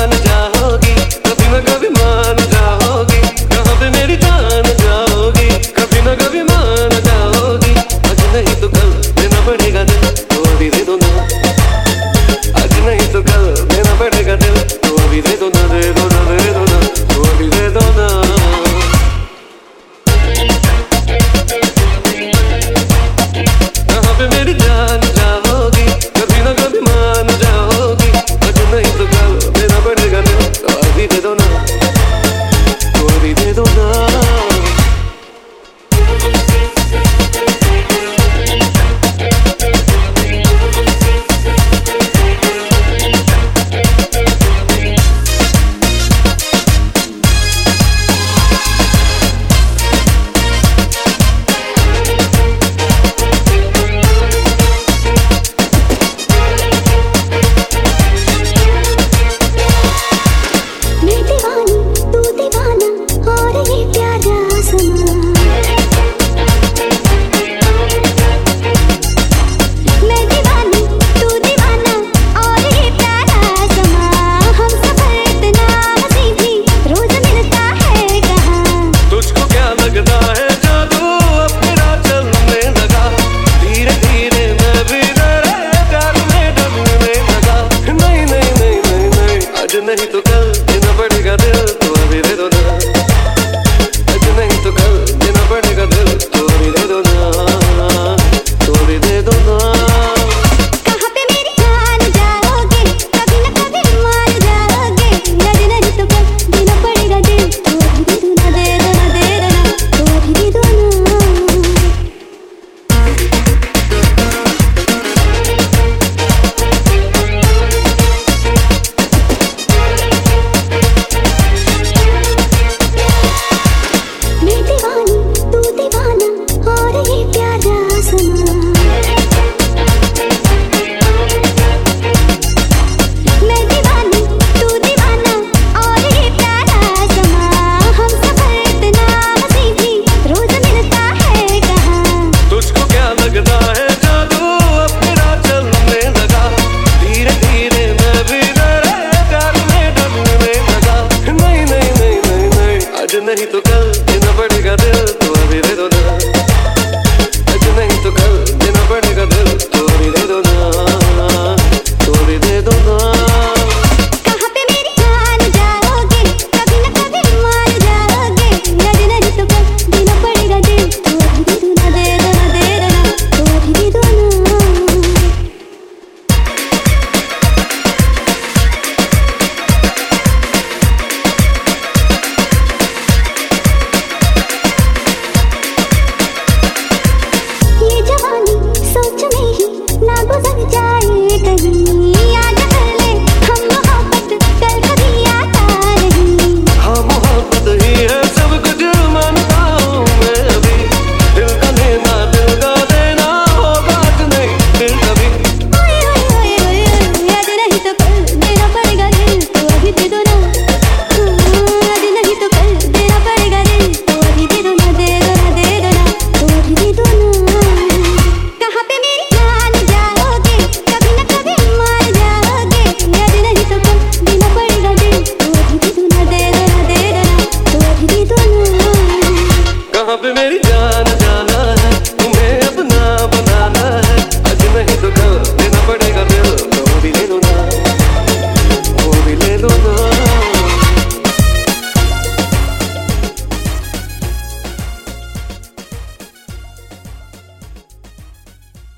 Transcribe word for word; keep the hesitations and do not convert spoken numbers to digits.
जान जाओगी, कभी न कभी मान जाओगी, कहाँ पे मेरी जान जाओगी, कभी न कभी मान जाओगी। आज नहीं तो कल देना पड़ेगा दिल, तो अभी दे दो ना। आज नहीं तो कल देना पड़ेगा दिल, तो अभी दे दो ना, दे दो ना, दे दो ना, तो अभी दे दो ना। कहाँ पे मेरी जान जाओगी, कभी न कभी मान जाओगी। आज नहीं तो कल देना पड़ेगा दिल, तो अभी दे दो ना, तो अभी दे दो ना। नहीं तो कल